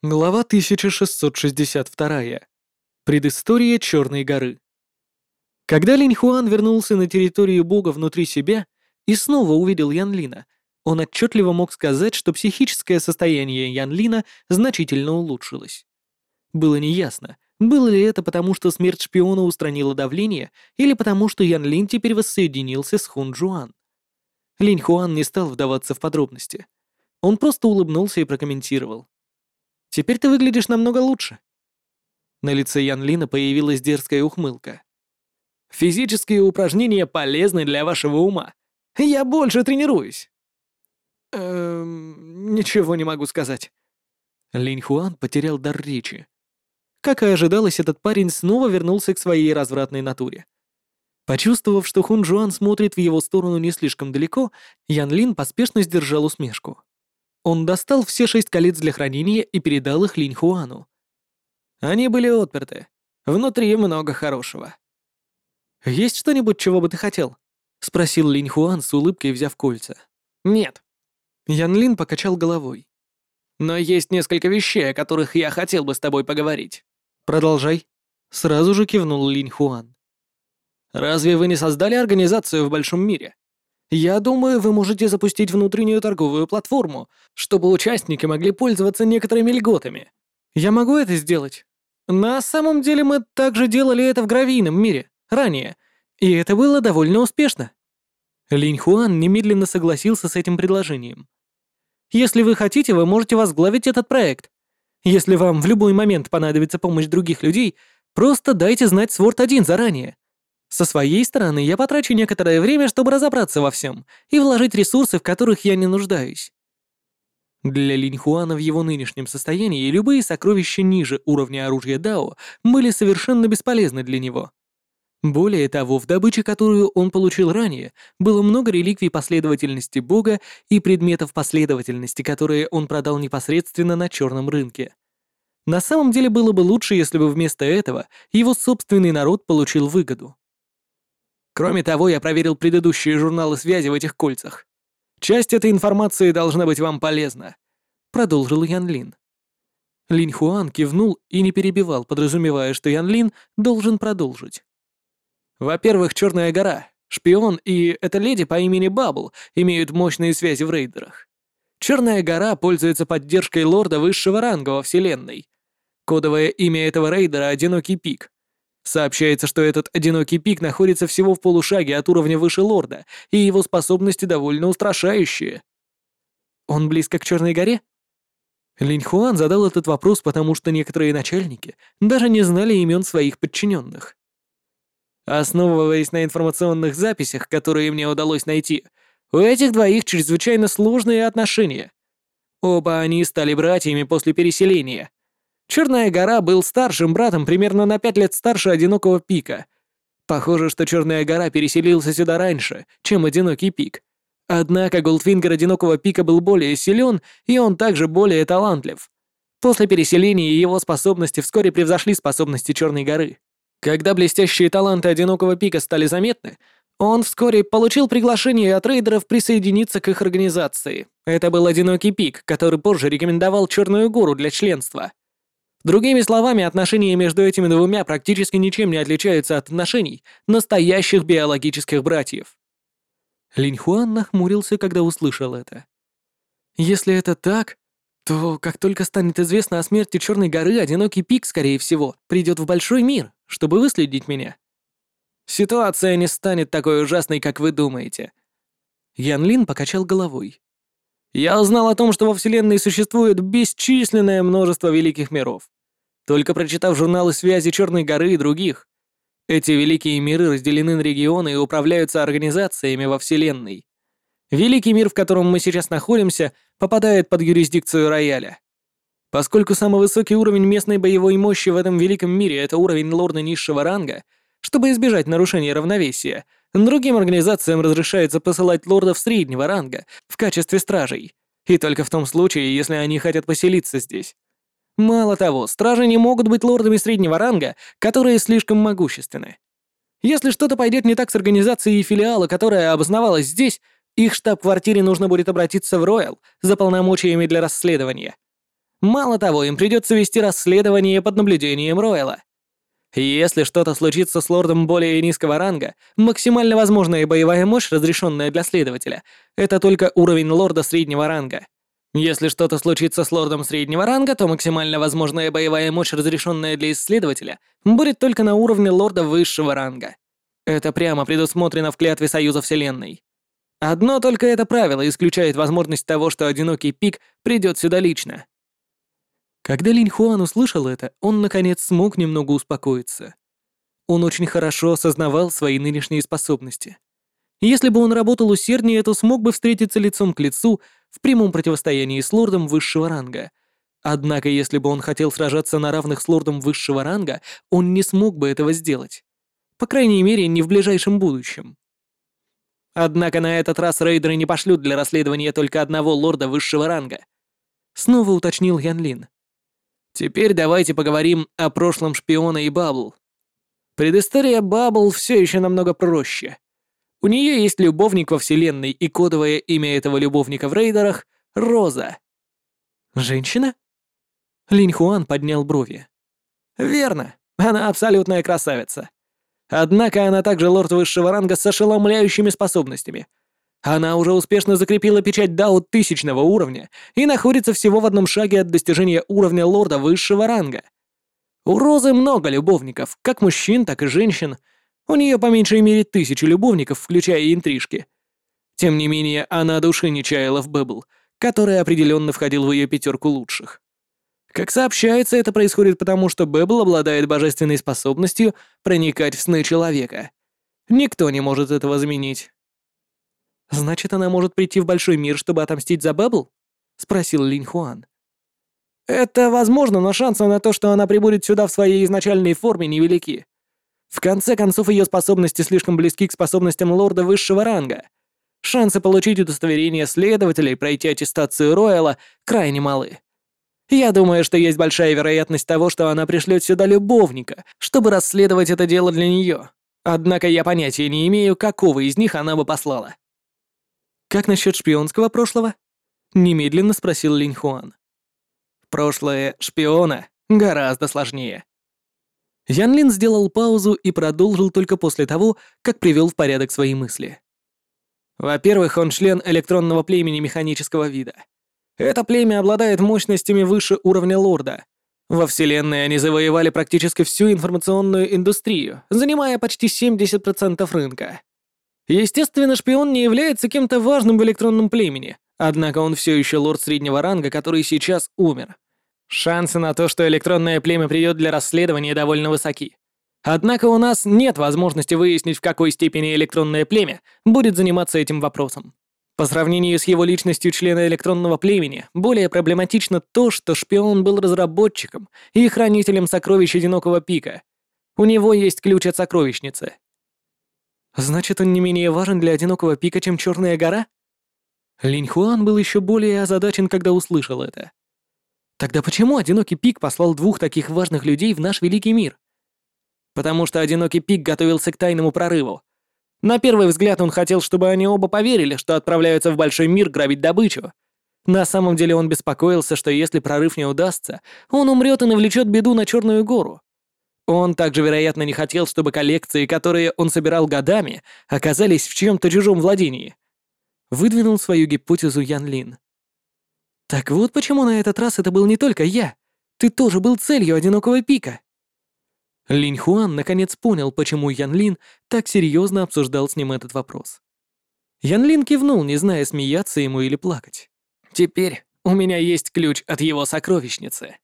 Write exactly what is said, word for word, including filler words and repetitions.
Глава тысяча шестьсот шестьдесят два. Предыстория Черной горы. Когда Линь Хуан вернулся на территорию бога внутри себя и снова увидел Ян Лина, он отчетливо мог сказать, что психическое состояние Ян Лина значительно улучшилось. Было неясно, было ли это потому, что смерть шпиона устранила давление, или потому, что Ян Лин теперь воссоединился с Хун Джуан. Линь Хуан не стал вдаваться в подробности. Он просто улыбнулся и прокомментировал. «Теперь ты выглядишь намного лучше». На лице Ян Лина появилась дерзкая ухмылка. «Физические упражнения полезны для вашего ума. Я больше тренируюсь». «Эм, ничего не могу сказать». Линь Хуан потерял дар речи. Как и ожидалось, этот парень снова вернулся к своей развратной натуре. Почувствовав, что Хун Джуан смотрит в его сторону не слишком далеко, Ян Лин поспешно сдержал усмешку. Он достал все шесть колец для хранения и передал их Линь Хуану. Они были отперты. Внутри много хорошего. «Есть что-нибудь, чего бы ты хотел?» — спросил Линь Хуан с улыбкой, взяв кольца. «Нет». Ян Лин покачал головой. «Но есть несколько вещей, о которых я хотел бы с тобой поговорить». «Продолжай». Сразу же кивнул Линь Хуан. «Разве вы не создали организацию в большом мире? Я думаю, вы можете запустить внутреннюю торговую платформу, чтобы участники могли пользоваться некоторыми льготами. Я могу это сделать? На самом деле мы также делали это в гравийном мире, ранее, и это было довольно успешно». Линь Хуан немедленно согласился с этим предложением. «Если вы хотите, вы можете возглавить этот проект. Если вам в любой момент понадобится помощь других людей, просто дайте знать Сворд один заранее. Со своей стороны я потрачу некоторое время, чтобы разобраться во всем и вложить ресурсы, в которых я не нуждаюсь». Для Линь Хуана в его нынешнем состоянии любые сокровища ниже уровня оружия Дао были совершенно бесполезны для него. Более того, в добыче, которую он получил ранее, было много реликвий последовательности Бога и предметов последовательности, которые он продал непосредственно на черном рынке. На самом деле было бы лучше, если бы вместо этого его собственный народ получил выгоду. Кроме того, я проверил предыдущие журналы связи в этих кольцах. Часть этой информации должна быть вам полезна», — продолжил Ян Лин. Линь Хуан кивнул и не перебивал, подразумевая, что Ян Лин должен продолжить. «Во-первых, Черная гора, шпион и эта леди по имени Бабл имеют мощные связи в рейдерах. Черная гора пользуется поддержкой лорда высшего ранга во Вселенной. Кодовое имя этого рейдера — Одинокий Пик. Сообщается, что этот Одинокий Пик находится всего в полушаге от уровня выше лорда, и его способности довольно устрашающие». «Он близко к Черной горе?» Линь Хуан задал этот вопрос, потому что некоторые начальники даже не знали имен своих подчиненных. Основываясь на информационных записях, которые мне удалось найти, у этих двоих чрезвычайно сложные отношения. Оба они стали братьями после переселения. Черная гора был старшим братом примерно на пять лет старше Одинокого Пика. Похоже, что Черная гора переселился сюда раньше, чем Одинокий Пик. Однако Голдфингер Одинокого Пика был более силен, и он также более талантлив. После переселения его способности вскоре превзошли способности Черной горы. Когда блестящие таланты Одинокого Пика стали заметны, он вскоре получил приглашение от рейдеров присоединиться к их организации. Это был Одинокий Пик, который позже рекомендовал Черную гору для членства. Другими словами, отношения между этими двумя практически ничем не отличаются от отношений настоящих биологических братьев. Линь Хуан нахмурился, когда услышал это. «Если это так, то как только станет известно о смерти Черной горы, Одинокий Пик, скорее всего, придет в большой мир, чтобы выследить меня. Ситуация не станет такой ужасной, как вы думаете». Ян Лин покачал головой. «Я узнал о том, что во Вселенной существует бесчисленное множество великих миров. Только прочитав журналы связи Черной горы и других. Эти великие миры разделены на регионы и управляются организациями во Вселенной. Великий мир, в котором мы сейчас находимся, попадает под юрисдикцию Рояля. Поскольку самый высокий уровень местной боевой мощи в этом великом мире — это уровень лорда низшего ранга, чтобы избежать нарушения равновесия, другим организациям разрешается посылать лордов среднего ранга в качестве стражей, и только в том случае, если они хотят поселиться здесь. Мало того, стражи не могут быть лордами среднего ранга, которые слишком могущественны. Если что-то пойдет не так с организацией филиала, которая обосновалась здесь, их штаб-квартире нужно будет обратиться в Роял за полномочиями для расследования. Мало того, им придется вести расследование под наблюдением Ройла. Если что-то случится с лордом более низкого ранга, максимально возможная боевая мощь, разрешенная для следователя, это только уровень лорда среднего ранга. Если что-то случится с лордом среднего ранга, то максимально возможная боевая мощь, разрешенная для исследователя, будет только на уровне лорда высшего ранга. Это прямо предусмотрено в клятве Союза Вселенной. Одно только это правило исключает возможность того, что одинокий пик придет сюда лично. Когда Линь Хуан услышал это, он, наконец, смог немного успокоиться. Он очень хорошо осознавал свои нынешние способности. Если бы он работал усерднее, то смог бы встретиться лицом к лицу в прямом противостоянии с лордом высшего ранга. Однако, если бы он хотел сражаться на равных с лордом высшего ранга, он не смог бы этого сделать. По крайней мере, не в ближайшем будущем. Однако на этот раз рейдеры не пошлют для расследования только одного лорда высшего ранга. Снова уточнил Ян Лин. Теперь давайте поговорим о прошлом шпиона и Баббл. Предыстория Баббл все еще намного проще. У нее есть любовник во вселенной, и кодовое имя этого любовника в рейдерах — Роза. Женщина? Линь Хуан поднял брови. Верно, она абсолютная красавица. Однако она также лорд высшего ранга с ошеломляющими способностями. Она уже успешно закрепила печать Дао тысячного уровня и находится всего в одном шаге от достижения уровня лорда высшего ранга. У Розы много любовников, как мужчин, так и женщин. У нее по меньшей мере тысячи любовников, включая и интрижки. Тем не менее, она души не чаяла в Бэббл, который определенно входил в ее пятерку лучших. Как сообщается, это происходит потому, что Бэббл обладает божественной способностью проникать в сны человека. Никто не может этого заменить. «Значит, она может прийти в большой мир, чтобы отомстить за Бэббл?» — спросил Линь Хуан. «Это возможно, но шансы на то, что она прибудет сюда в своей изначальной форме, невелики. В конце концов, ее способности слишком близки к способностям лорда высшего ранга. Шансы получить удостоверение следователя и пройти аттестацию Ройла крайне малы. Я думаю, что есть большая вероятность того, что она пришлет сюда любовника, чтобы расследовать это дело для нее. Однако я понятия не имею, какого из них она бы послала». «Как насчет шпионского прошлого?» — немедленно спросил Линь Хуан. «Прошлое шпиона гораздо сложнее». Ян Лин сделал паузу и продолжил только после того, как привел в порядок свои мысли. Во-первых, он член электронного племени механического вида. Это племя обладает мощностями выше уровня лорда. Во Вселенной они завоевали практически всю информационную индустрию, занимая почти семьдесят процентов рынка. Естественно, шпион не является кем-то важным в электронном племени, однако он все еще лорд среднего ранга, который сейчас умер. Шансы на то, что электронное племя придет для расследования, довольно высоки. Однако у нас нет возможности выяснить, в какой степени электронное племя будет заниматься этим вопросом. По сравнению с его личностью члена электронного племени, более проблематично то, что шпион был разработчиком и хранителем сокровищ Одинокого Пика. У него есть ключ от сокровищницы. Значит, он не менее важен для Одинокого Пика, чем Черная гора? Линь Хуан был еще более озадачен, когда услышал это. Тогда почему Одинокий Пик послал двух таких важных людей в наш великий мир? Потому что Одинокий Пик готовился к тайному прорыву. На первый взгляд он хотел, чтобы они оба поверили, что отправляются в большой мир грабить добычу. На самом деле он беспокоился, что если прорыв не удастся, он умрет и навлечет беду на Черную гору. Он также, вероятно, не хотел, чтобы коллекции, которые он собирал годами, оказались в чьем-то чужом владении. Выдвинул свою гипотезу Ян Лин. Так вот почему на этот раз это был не только я. Ты тоже был целью Одинокого Пика. Линь Хуан наконец понял, почему Ян Лин так серьезно обсуждал с ним этот вопрос. Ян Лин кивнул, не зная, смеяться ему или плакать. «Теперь у меня есть ключ от его сокровищницы».